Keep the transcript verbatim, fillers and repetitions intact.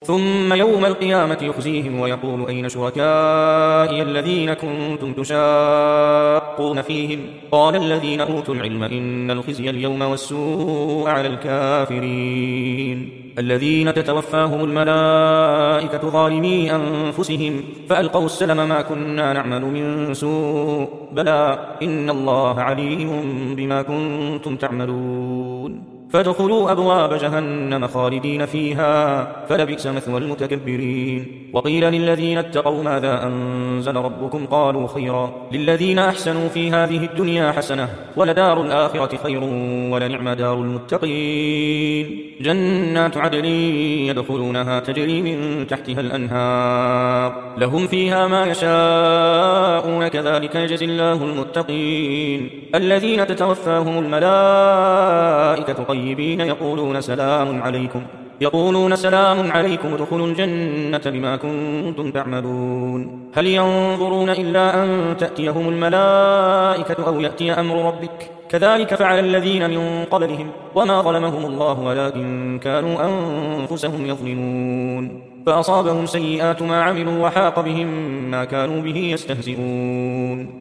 ثم يوم القيامة يخزيهم ويقول أين شركائي الذين كنتم تشاقون فيهم قال الذين أوتوا العلم إن الخزي اليوم والسوء على الكافرين الذين تتوفاهم الملائكة ظالمي أنفسهم فألقوا السلم ما كنا نعمل من سوء بلى إن الله عليم بما كنتم تعملون فادخلوا أبواب جهنم خالدين فيها فلبئس مثوى المتكبرين وقيل للذين اتقوا ماذا أنزل ربكم قالوا خيرا للذين أحسنوا في هذه الدنيا حسنة ولدار الآخرة خير ولنعم دار المتقين جنات عدن يدخلونها تجري من تحتها الأنهار لهم فيها ما يشاءون كذلك يجزي الله المتقين الذين تتوفاهم الملائكة طيبين يقولون سلام عليكم يقولون سلام عليكم ادخلوا الجنة بما كنتم تعملون هل ينظرون إلا أن تأتيهم الملائكة أو يأتي أمر ربك كذلك فعل الذين من قبلهم وما ظلمهم الله ولكن كانوا أنفسهم يظلمون فأصابهم سيئات ما عملوا وحاق بهم ما كانوا به يستهزئون